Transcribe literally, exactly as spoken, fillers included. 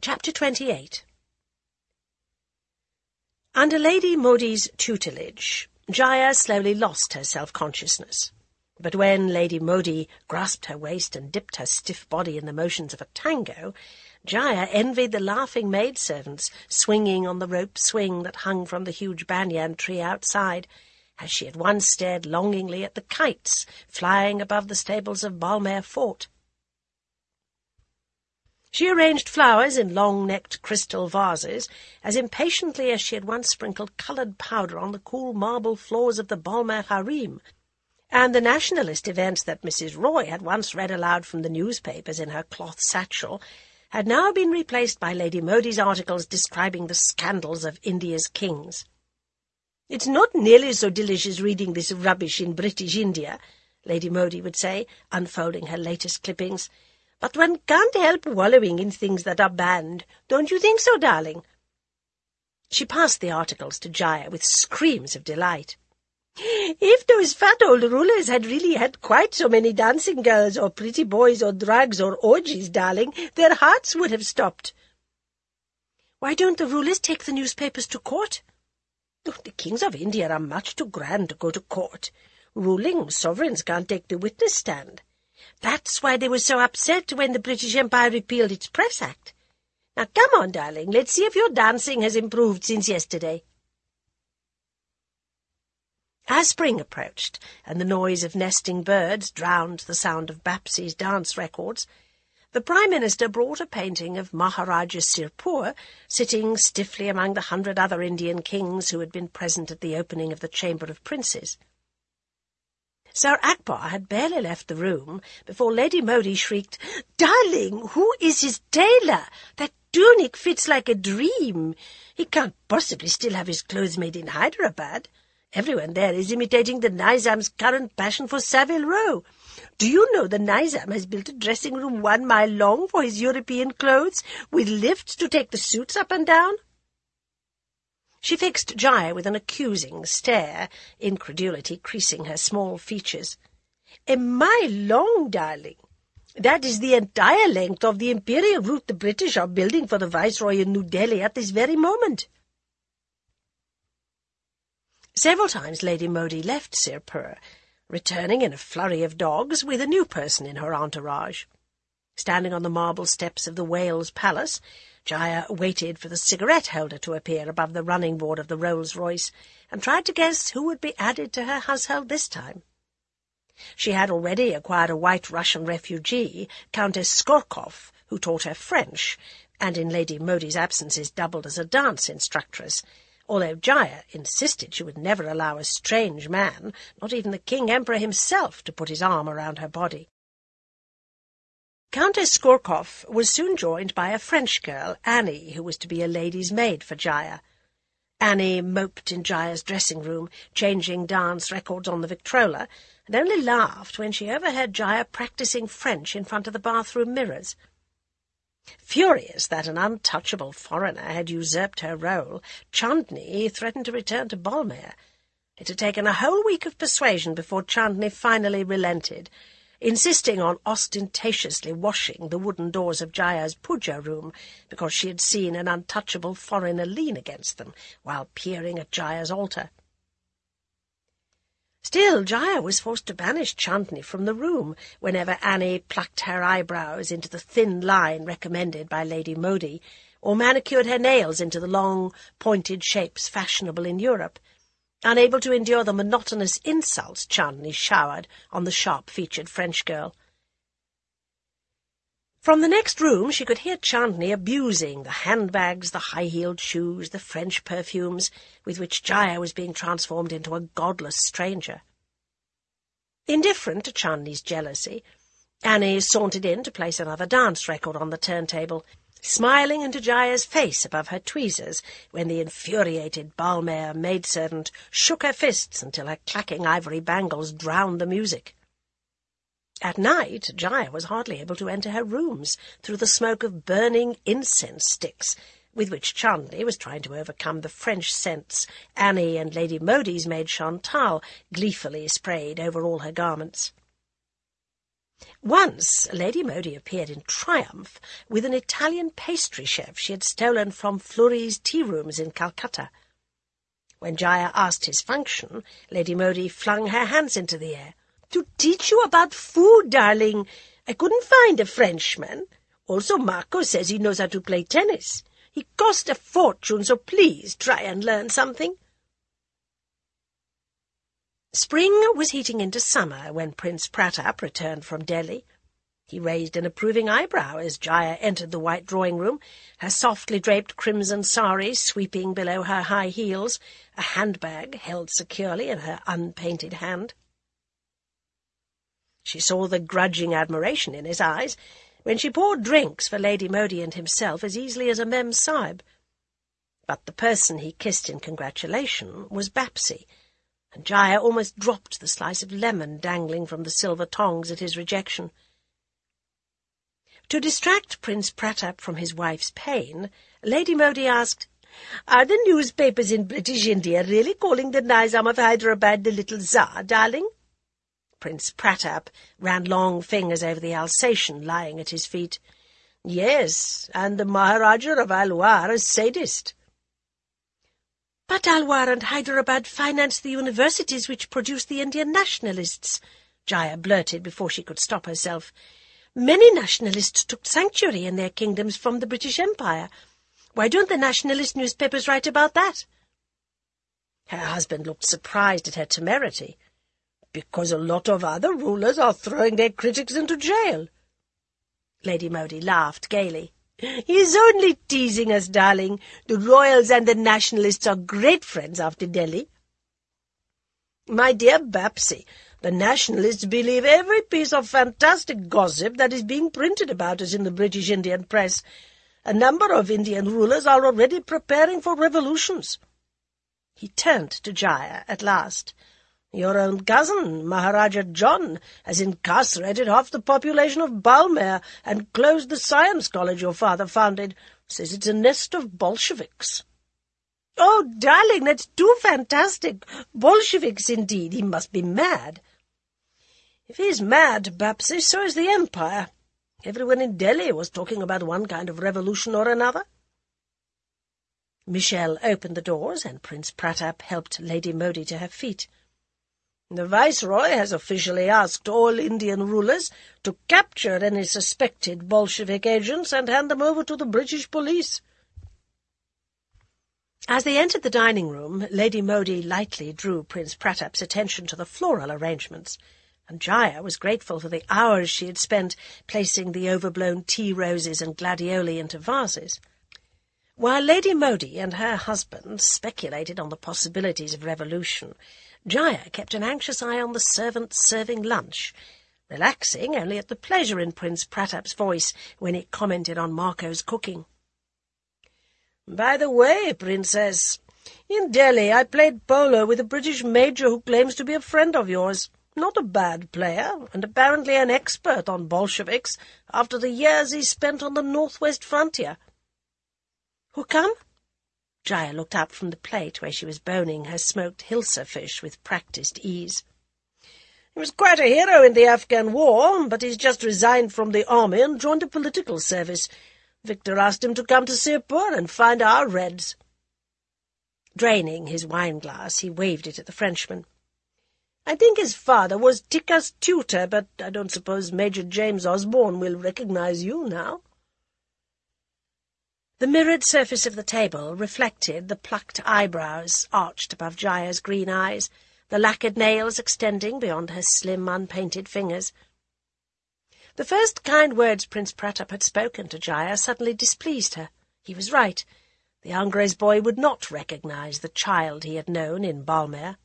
Chapter twenty-eight. Under Lady Modi's tutelage, Jaya slowly lost her self-consciousness. But when Lady Modi grasped her waist and dipped her stiff body in the motions of a tango, Jaya envied the laughing maidservants swinging on the rope swing that hung from the huge banyan tree outside, as she had once stared longingly at the kites flying above the stables of Balmere Fort. She arranged flowers in long-necked crystal vases as impatiently as she had once sprinkled coloured powder on the cool marble floors of the Balmere harem, and the nationalist events that Missus Roy had once read aloud from the newspapers in her cloth satchel had now been replaced by Lady Modi's articles describing the scandals of India's kings. "It's not nearly so delicious reading this rubbish in British India," Lady Modi would say, unfolding her latest clippings, "but one can't help wallowing in things that are banned. Don't you think so, darling?" She passed the articles to Jaya with screams of delight. "If those fat old rulers had really had quite so many dancing girls or pretty boys or drugs or orgies, darling, their hearts would have stopped." "Why don't the rulers take the newspapers to court?" "Oh, the kings of India are much too grand to go to court. Ruling sovereigns can't take the witness stand. That's why they were so upset when the British Empire repealed its Press Act. Now, come on, darling, let's see if your dancing has improved since yesterday." As spring approached, and the noise of nesting birds drowned the sound of Bapsy's dance records, the Prime Minister brought a painting of Maharaja Sirpur sitting stiffly among the hundred other Indian kings who had been present at the opening of the Chamber of Princes. Sir Akbar had barely left the room before Lady Modi shrieked, "Darling, who is his tailor? That tunic fits like a dream. He can't possibly still have his clothes made in Hyderabad. Everyone there is imitating the Nizam's current passion for Savile Row. Do you know the Nizam has built a dressing room one mile long for his European clothes, with lifts to take the suits up and down?" She fixed Jaya with an accusing stare, incredulity creasing her small features. "A mile long, darling. That is the entire length of the imperial route the British are building for the Viceroy in New Delhi at this very moment." Several times Lady Modi left Sirpur, returning in a flurry of dogs with a new person in her entourage. Standing on the marble steps of the Wales Palace, Jaya waited for the cigarette-holder to appear above the running board of the Rolls-Royce, and tried to guess who would be added to her household this time. She had already acquired a white Russian refugee, Countess Skorkov, who taught her French, and in Lady Modi's absences doubled as a dance instructress, although Jaya insisted she would never allow a strange man, not even the King Emperor himself, to put his arm around her body. Countess Skorkov was soon joined by a French girl, Annie, who was to be a lady's maid for Jaya. Annie moped in Jaya's dressing-room, changing dance records on the Victrola, and only laughed when she overheard Jaya practising French in front of the bathroom mirrors. Furious that an untouchable foreigner had usurped her role, Chandni threatened to return to Balmere. It had taken a whole week of persuasion before Chandni finally relented, insisting on ostentatiously washing the wooden doors of Jaya's puja room because she had seen an untouchable foreigner lean against them while peering at Jaya's altar. Still, Jaya was forced to banish Chandni from the room whenever Annie plucked her eyebrows into the thin line recommended by Lady Modi, or manicured her nails into the long, pointed shapes fashionable in Europe, unable to endure the monotonous insults Chandni showered on the sharp-featured French girl. From the next room she could hear Chandni abusing the handbags, the high-heeled shoes, the French perfumes, with which Jaya was being transformed into a godless stranger. Indifferent to Chandni's jealousy, Annie sauntered in to place another dance record on the turntable, smiling into Jaya's face above her tweezers when the infuriated Balmere maidservant shook her fists until her clacking ivory bangles drowned the music. At night, Jaya was hardly able to enter her rooms through the smoke of burning incense sticks, with which Chandni was trying to overcome the French scents Annie and Lady Modi's maid Chantal gleefully sprayed over all her garments. Once Lady Modi appeared in triumph with an Italian pastry chef she had stolen from Fleury's tea rooms in Calcutta. When Jaya asked his function, Lady Modi flung her hands into the air. "To teach you about food, darling. I couldn't find a Frenchman. Also, Marco says he knows how to play tennis. He cost a fortune, so please try and learn something." Spring was heating into summer when Prince Pratap returned from Delhi. He raised an approving eyebrow as Jaya entered the white drawing-room, her softly draped crimson sari sweeping below her high heels, a handbag held securely in her unpainted hand. She saw the grudging admiration in his eyes when she poured drinks for Lady Modi and himself as easily as a Mem Sahib. But the person he kissed in congratulation was Bapsy, and Jaya almost dropped the slice of lemon dangling from the silver tongs at his rejection. To distract Prince Pratap from his wife's pain, Lady Modi asked, "Are the newspapers in British India really calling the Nizam of Hyderabad the little Tsar, darling?" Prince Pratap ran long fingers over the Alsatian lying at his feet. "Yes, and the Maharaja of Alwar a sadist." "But Alwar and Hyderabad finance the universities which produce the Indian nationalists," Jaya blurted before she could stop herself. "Many nationalists took sanctuary in their kingdoms from the British Empire. Why don't the nationalist newspapers write about that?" Her husband looked surprised at her temerity. "Because a lot of other rulers are throwing their critics into jail." Lady Modi laughed gaily. "He's only teasing us, darling. The royals and the nationalists are great friends after Delhi." "My dear Bapsy, the nationalists believe every piece of fantastic gossip that is being printed about us in the British Indian press. A number of Indian rulers are already preparing for revolutions." He turned to Jaya at last. "Your own cousin, Maharaja John, has incarcerated half the population of Balmer and closed the science college your father founded. Says it's a nest of Bolsheviks." "Oh, darling, that's too fantastic. Bolsheviks, indeed. He must be mad." "If he's mad, Bapsy, so is the Empire. Everyone in Delhi was talking about one kind of revolution or another." Michelle opened the doors, and Prince Pratap helped Lady Modi to her feet. "The Viceroy has officially asked all Indian rulers to capture any suspected Bolshevik agents and hand them over to the British police." As they entered the dining-room, Lady Modi lightly drew Prince Pratap's attention to the floral arrangements, and Jaya was grateful for the hours she had spent placing the overblown tea roses and gladioli into vases. While Lady Modi and her husband speculated on the possibilities of revolution, Jaya kept an anxious eye on the servants serving lunch, relaxing only at the pleasure in Prince Pratap's voice when it commented on Marco's cooking. "By the way, Princess, in Delhi I played polo with a British major who claims to be a friend of yours. Not a bad player, and apparently an expert on Bolsheviks after the years he spent on the northwest frontier." "Who come?" Jaya looked up from the plate where she was boning her smoked hilsa fish with practised ease. "He was quite a hero in the Afghan war, but he's just resigned from the army and joined a political service. Victor asked him to come to Sirpur and find our Reds." Draining his wine-glass, he waved it at the Frenchman. "I think his father was Tikka's tutor, but I don't suppose Major James Osborne will recognize you now." The mirrored surface of the table reflected the plucked eyebrows arched above Jaya's green eyes, the lacquered nails extending beyond her slim, unpainted fingers. The first kind words Prince Pratap had spoken to Jaya suddenly displeased her. He was right. The Angres boy would not recognize the child he had known in Balmer.